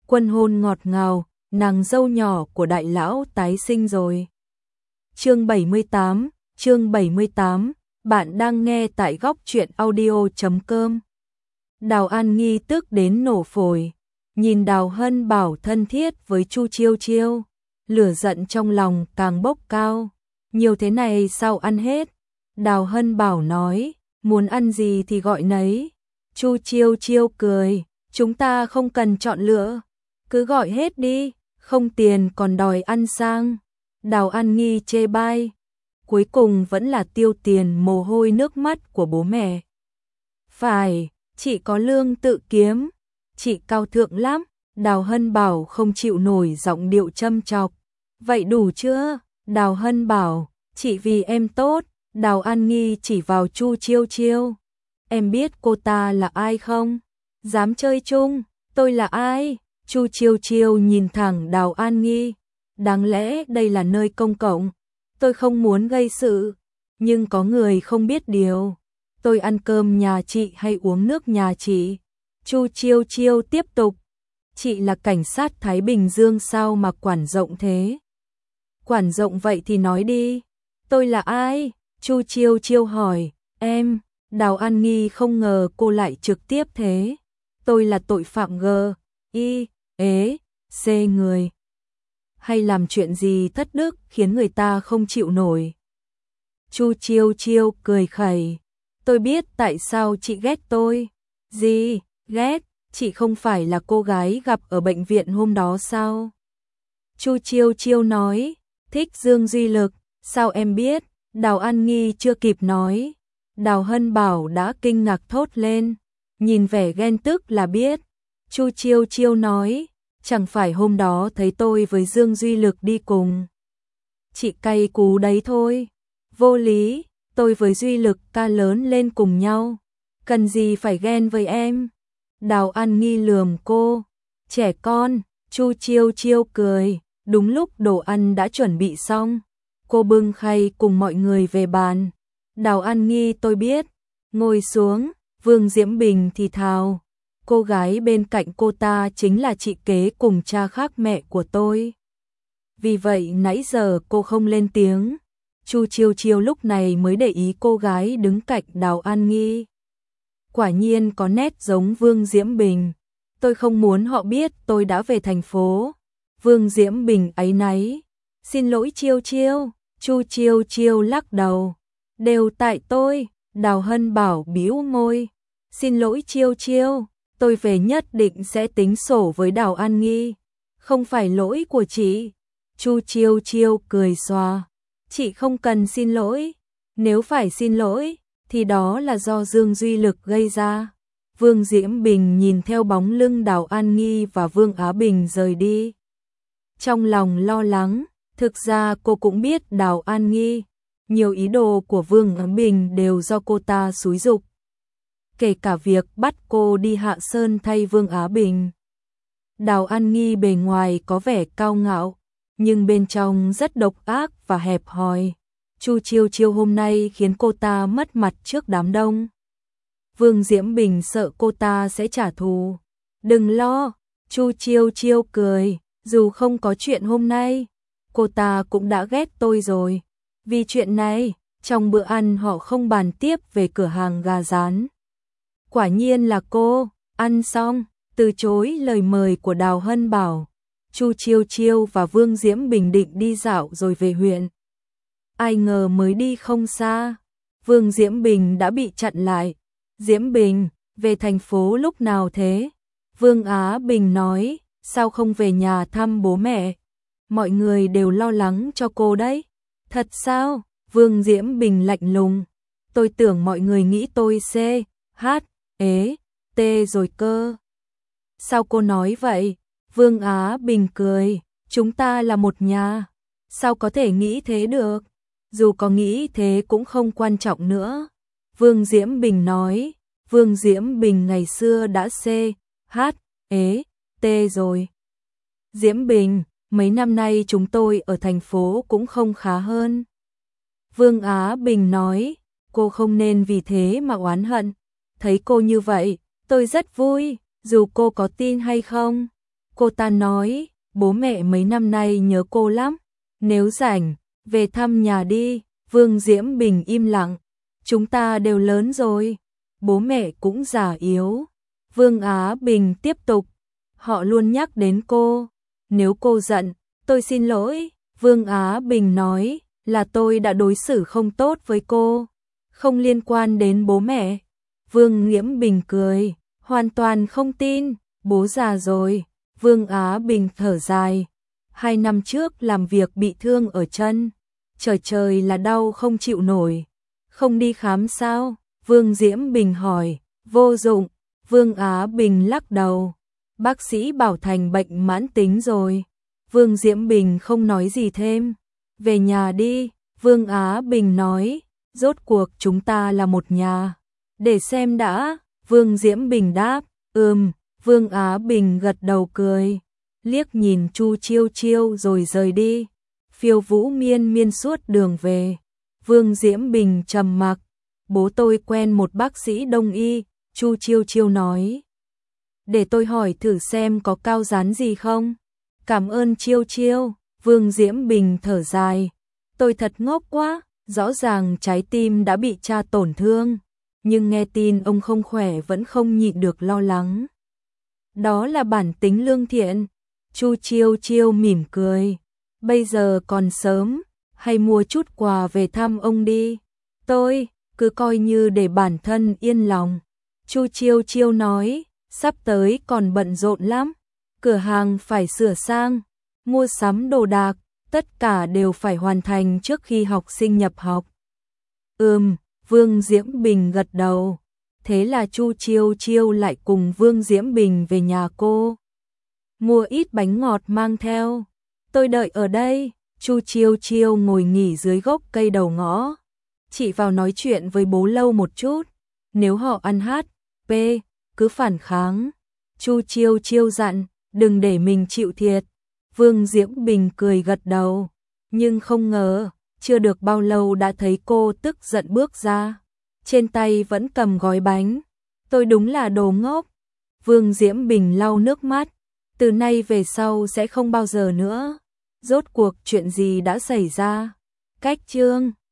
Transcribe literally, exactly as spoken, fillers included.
Quân hôn ngọt ngào, nàng dâu nhỏ của đại lão tái sinh rồi. Chương bảy mươi tám, chương bảy mươi tám, bạn đang nghe tại góc truyện audio chấm com. Đào An Nghi tức đến nổ phổi, nhìn Đào Hân Bảo thân thiết với Chu Chiêu Chiêu, lửa giận trong lòng càng bốc cao. Nhiều thế này sao ăn hết? Đào Hân Bảo nói, muốn ăn gì thì gọi nấy. Chu Chiêu Chiêu cười, chúng ta không cần chọn lựa, cứ gọi hết đi, không tiền còn đòi ăn sang. Đào An Nghi chê bai, cuối cùng vẫn là tiêu tiền mồ hôi nước mắt của bố mẹ. Phải, chị có lương tự kiếm, chị cao thượng lắm. Đào Hân Bảo không chịu nổi giọng điệu châm chọc. Vậy đủ chưa? Đào Hân Bảo, chị vì em tốt. Đào An Nghi chỉ vào Chu Chiêu Chiêu. Em biết cô ta là ai không? Dám chơi chung, tôi là ai? Chu Chiêu Chiêu nhìn thẳng Đào An Nghi. Đáng lẽ đây là nơi công cộng, tôi không muốn gây sự, nhưng có người không biết điều. Tôi ăn cơm nhà chị hay uống nước nhà chị? Chu Chiêu Chiêu tiếp tục. Chị là cảnh sát Thái Bình Dương sao mà quản rộng thế? Quản rộng vậy thì nói đi. Tôi là ai? Chu Chiêu Chiêu hỏi. Em. Đào An Nghi không ngờ cô lại trực tiếp thế. Tôi là tội phạm G, I, ế, C người. Hay làm chuyện gì thất đức khiến người ta không chịu nổi? Chu Chiêu Chiêu cười khẩy. Tôi biết tại sao chị ghét tôi. Gì? Ghét? Chị không phải là cô gái gặp ở bệnh viện hôm đó sao? Chu Chiêu Chiêu nói. Thích Dương Duy Lực. Sao em biết? Đào An Nghi chưa kịp nói, Đào Hân Bảo đã kinh ngạc thốt lên. Nhìn vẻ ghen tức là biết. Chu Chiêu Chiêu nói. Chẳng phải hôm đó thấy tôi với Dương Duy Lực đi cùng. Chị cay cú đấy thôi. Vô lý, tôi với Duy Lực ca lớn lên cùng nhau. Cần gì phải ghen với em? Đào An Nghi lườm cô. Trẻ con. Chu Chiêu Chiêu cười. Đúng lúc đồ ăn đã chuẩn bị xong, cô bưng khay cùng mọi người về bàn. Đào An Nghi tôi biết. Ngồi xuống. Vương Diễm Bình thì thào. Cô gái bên cạnh cô ta chính là chị kế cùng cha khác mẹ của tôi. Vì vậy nãy giờ cô không lên tiếng. Chu Chiêu Chiêu lúc này mới để ý cô gái đứng cạnh Đào An Nghi. Quả nhiên có nét giống Vương Diễm Bình. Tôi không muốn họ biết tôi đã về thành phố. Vương Diễm Bình áy náy. Xin lỗi Chiêu Chiêu. Chu Chiêu Chiêu lắc đầu. Đều tại tôi. Đào Hân Bảo bĩu môi. Xin lỗi Chiêu Chiêu. Tôi về nhất định sẽ tính sổ với Đào An Nghi. Không phải lỗi của chị. Chu Chiêu Chiêu cười xòa. Chị không cần xin lỗi. Nếu phải xin lỗi, thì đó là do Dương Duy Lực gây ra. Vương Diễm Bình nhìn theo bóng lưng Đào An Nghi và Vương Á Bình rời đi. Trong lòng lo lắng, thực ra cô cũng biết Đào An Nghi. Nhiều ý đồ của Vương Á Bình đều do cô ta xúi giục. Kể cả việc bắt cô đi Hạ Sơn thay Vương Á Bình. Đào An Nghi bề ngoài có vẻ cao ngạo, nhưng bên trong rất độc ác và hẹp hòi. Chu Chiêu Chiêu hôm nay khiến cô ta mất mặt trước đám đông. Vương Diễm Bình sợ cô ta sẽ trả thù. Đừng lo, Chu Chiêu Chiêu cười, dù không có chuyện hôm nay, cô ta cũng đã ghét tôi rồi. Vì chuyện này, trong bữa ăn họ không bàn tiếp về cửa hàng gà rán. Quả nhiên là cô. Ăn xong, từ chối lời mời của Đào Hân Bảo, Chu Chiêu Chiêu và Vương Diễm Bình định đi dạo rồi về huyện. Ai ngờ mới đi không xa, Vương Diễm Bình đã bị chặn lại. Diễm Bình, về thành phố lúc nào thế? Vương Á Bình nói, sao không về nhà thăm bố mẹ? Mọi người đều lo lắng cho cô đấy. Thật sao? Vương Diễm Bình lạnh lùng. Tôi tưởng mọi người nghĩ tôi C, H, ế, T rồi cơ. Sao cô nói vậy? Vương Á Bình cười. Chúng ta là một nhà. Sao có thể nghĩ thế được? Dù có nghĩ thế cũng không quan trọng nữa. Vương Diễm Bình nói. Vương Diễm Bình ngày xưa đã C, H, ế, T rồi. Diễm Bình, mấy năm nay chúng tôi ở thành phố cũng không khá hơn. Vương Á Bình nói. Cô không nên vì thế mà oán hận. Thấy cô như vậy, tôi rất vui, dù cô có tin hay không. Cô ta nói, bố mẹ mấy năm nay nhớ cô lắm, nếu rảnh, về thăm nhà đi. Vương Diễm Bình im lặng, chúng ta đều lớn rồi, bố mẹ cũng già yếu. Vương Á Bình tiếp tục, họ luôn nhắc đến cô, nếu cô giận, tôi xin lỗi. Vương Á Bình nói, là tôi đã đối xử không tốt với cô, không liên quan đến bố mẹ. Vương Nghiễm Bình cười, hoàn toàn không tin, bố già rồi. Vương Á Bình thở dài, hai năm trước làm việc bị thương ở chân, trời trời là đau không chịu nổi, không đi khám sao? Vương Diễm Bình hỏi, vô dụng. Vương Á Bình lắc đầu, bác sĩ bảo thành bệnh mãn tính rồi. Vương Diễm Bình không nói gì thêm, về nhà đi. Vương Á Bình nói, rốt cuộc chúng ta là một nhà, để xem đã. Vương Diễm Bình đáp, ừm. Vương Á Bình gật đầu cười, liếc nhìn Chu Chiêu Chiêu rồi rời đi. Phiêu Vũ miên miên suốt đường về. Vương Diễm Bình trầm mặc, bố tôi quen một bác sĩ đông y. Chu Chiêu Chiêu nói, để tôi hỏi thử xem có cao dán gì không. Cảm ơn Chiêu Chiêu. Vương Diễm Bình thở dài, tôi thật ngốc quá, rõ ràng trái tim đã bị cha tổn thương, nhưng nghe tin ông không khỏe vẫn không nhịn được lo lắng. Đó là bản tính lương thiện. Chu Chiêu Chiêu mỉm cười, bây giờ còn sớm, hay mua chút quà về thăm ông đi. Tôi cứ coi như để bản thân yên lòng. Chu Chiêu Chiêu nói, sắp tới còn bận rộn lắm, cửa hàng phải sửa sang, mua sắm đồ đạc, tất cả đều phải hoàn thành trước khi học sinh nhập học. Ừm. Vương Diễm Bình gật đầu. Thế là Chu Chiêu Chiêu lại cùng Vương Diễm Bình về nhà cô, mua ít bánh ngọt mang theo. Tôi đợi ở đây. Chu Chiêu Chiêu ngồi nghỉ dưới gốc cây đầu ngõ, chị vào nói chuyện với bố lâu một chút, nếu họ ăn hát pê cứ phản kháng. Chu Chiêu Chiêu dặn, đừng để mình chịu thiệt. Vương Diễm Bình cười gật đầu, nhưng không ngờ, chưa được bao lâu đã thấy cô tức giận bước ra, trên tay vẫn cầm gói bánh. Tôi đúng là đồ ngốc. Vương Diễm Bình lau nước mắt, từ nay về sau sẽ không bao giờ nữa. Rốt cuộc chuyện gì đã xảy ra? Cách chương